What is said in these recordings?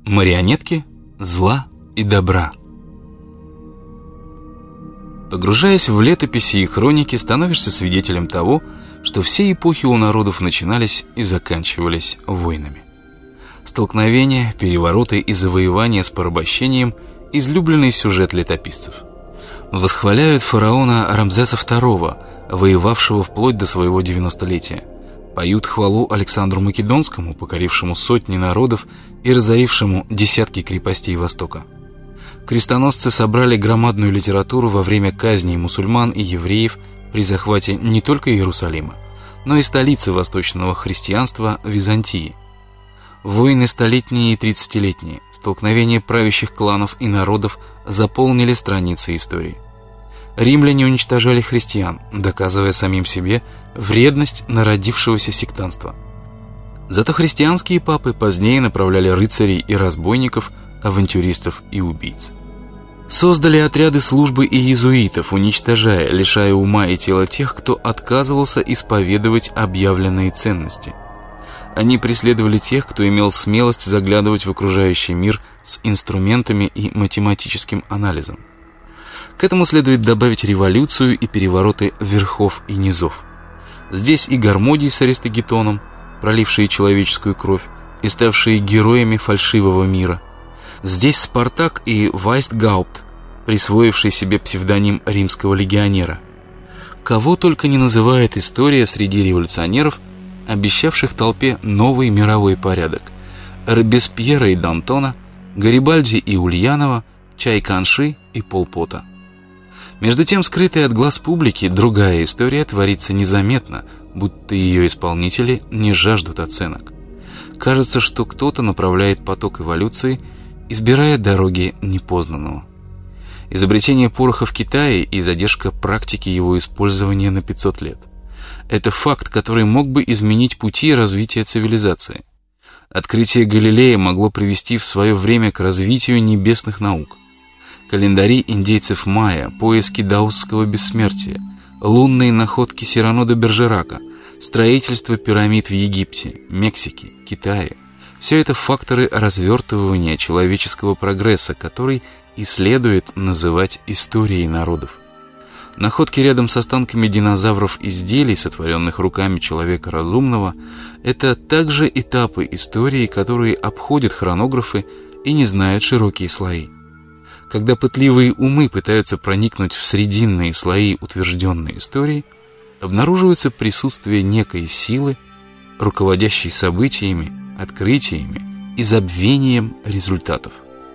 Марионетки зла и добра. Погружаясь в летописи и хроники, становишься свидетелем того, что все эпохи у народов начинались и заканчивались войнами. Столкновения, перевороты и завоевания с порабощением – излюбленный сюжет летописцев. Восхваляют фараона Рамзеса II, воевавшего вплоть до своего 90-летия. Поют хвалу Александру Македонскому, покорившему сотни народов и разорившему десятки крепостей Востока. Крестоносцы собрали громадную литературу во время казней мусульман и евреев при захвате не только Иерусалима, но и столицы восточного христианства Византии. Войны столетние и тридцатилетние, столкновения правящих кланов и народов заполнили страницы истории. Римляне уничтожали христиан, доказывая самим себе вредность народившегося сектантства. Зато христианские папы позднее направляли рыцарей и разбойников, авантюристов и убийц. Создали отряды службы и иезуитов, уничтожая, лишая ума и тела тех, кто отказывался исповедовать объявленные ценности. Они преследовали тех, кто имел смелость заглядывать в окружающий мир с инструментами и математическим анализом. К этому следует добавить революцию и перевороты верхов и низов. Здесь и Гармодий с Аристогетоном, пролившие человеческую кровь и ставшие героями фальшивого мира. Здесь Спартак и Вайстгаупт, присвоивший себе псевдоним римского легионера. Кого только не называет история среди революционеров, обещавших толпе новый мировой порядок: Робеспьера и Д'Антона, Гарибальди и Ульянова, Чай-Канши и Пол Пота. Между тем, скрытая от глаз публики другая история творится незаметно, будто ее исполнители не жаждут оценок. Кажется, что кто-то направляет поток эволюции, избирая дороги непознанного. Изобретение пороха в Китае и задержка практики его использования на 500 лет. Это факт, который мог бы изменить пути развития цивилизации. Открытие Галилея могло привести в свое время к развитию небесных наук. Календари индейцев майя, поиски даосского бессмертия, лунные находки Сирано де Бержерака, строительство пирамид в Египте, Мексике, Китае – все это факторы развертывания человеческого прогресса, который и следует называть историей народов. Находки рядом с останками динозавров изделий, сотворенных руками человека разумного, это также этапы истории, которые обходят хронографы и не знают широкие слои. Когда пытливые умы пытаются проникнуть в срединные слои утвержденной истории, обнаруживается присутствие некой силы, руководящей событиями, открытиями и забвением результатов.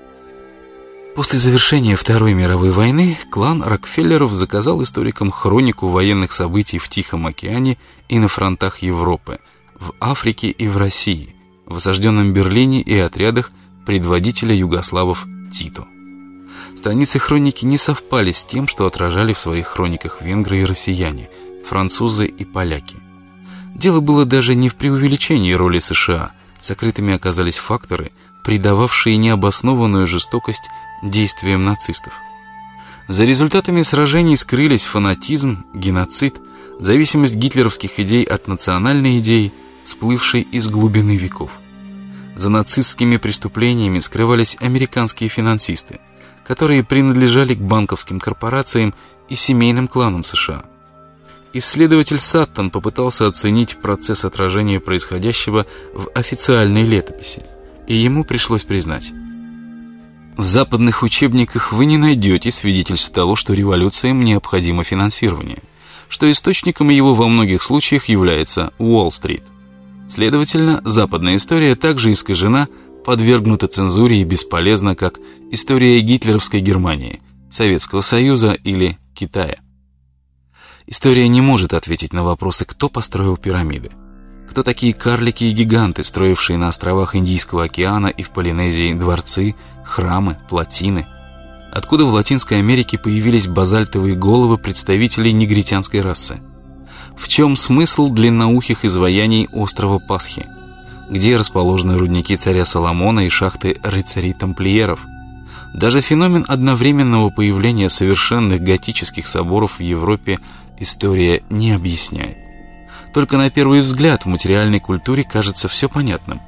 После завершения Второй мировой войны клан Рокфеллеров заказал историкам хронику военных событий в Тихом океане и на фронтах Европы, в Африке и в России, в осажденном Берлине и отрядах предводителя югославов Тито. Страницы хроники не совпали с тем, что отражали в своих хрониках венгры и россияне, французы и поляки. Дело было даже не в преувеличении роли США, сокрытыми оказались факторы, придававшие необоснованную жестокость действиям нацистов. За результатами сражений скрылись фанатизм, геноцид, зависимость гитлеровских идей от национальной идеи, всплывшей из глубины веков. За нацистскими преступлениями скрывались американские финансисты, которые принадлежали к банковским корпорациям и семейным кланам США. Исследователь Саттон попытался оценить процесс отражения происходящего в официальной летописи, и ему пришлось признать: в западных учебниках вы не найдете свидетельств того, что революциям необходимо финансирование, что источником его во многих случаях является Уолл-стрит. Следовательно, западная история также искажена, подвергнута цензуре и бесполезна, как история гитлеровской Германии, Советского Союза или Китая. История не может ответить на вопросы, кто построил пирамиды, кто такие карлики и гиганты, строившие на островах Индийского океана и в Полинезии дворцы, храмы, плотины, откуда в Латинской Америке появились базальтовые головы представителей негритянской расы, в чем смысл длинноухих изваяний острова Пасхи, где расположены рудники царя Соломона и шахты рыцарей-тамплиеров. Даже феномен одновременного появления совершенных готических соборов в Европе история не объясняет. Только на первый взгляд в материальной культуре кажется все понятным.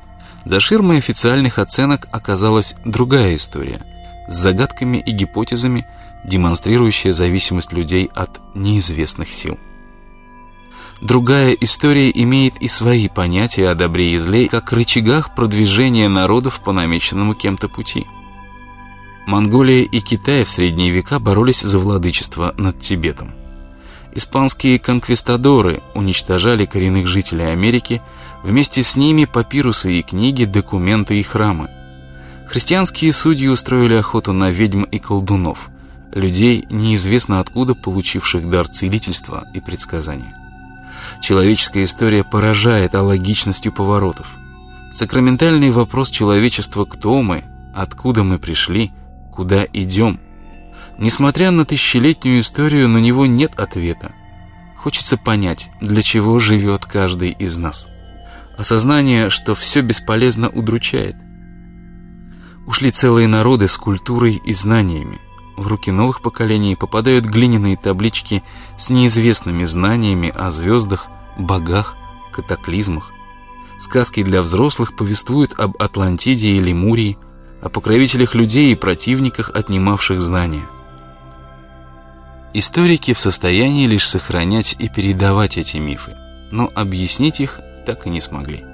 За ширмой официальных оценок оказалась другая история, с загадками и гипотезами, демонстрирующая зависимость людей от неизвестных сил. Другая история имеет и свои понятия о добре и зле, как рычагах продвижения народов по намеченному кем-то пути. Монголия и Китай в средние века боролись за владычество над Тибетом. Испанские конквистадоры уничтожали коренных жителей Америки, вместе с ними папирусы и книги, документы и храмы. Христианские судьи устроили охоту на ведьм и колдунов, людей, неизвестно откуда получивших дар целительства и предсказания. Человеческая история поражает алогичностью поворотов. Сакраментальный вопрос человечества «Кто мы?», «Откуда мы пришли?», «Куда идем?». Несмотря на тысячелетнюю историю, на него нет ответа. Хочется понять, для чего живет каждый из нас. Осознание, что все бесполезно, удручает. Ушли целые народы с культурой и знаниями. В руки новых поколений попадают глиняные таблички с неизвестными знаниями о звездах, богах, катаклизмах. Сказки для взрослых повествуют об Атлантиде и Лемурии, о покровителях людей и противниках, отнимавших знания. Историки в состоянии лишь сохранять и передавать эти мифы, но объяснить их так и не смогли.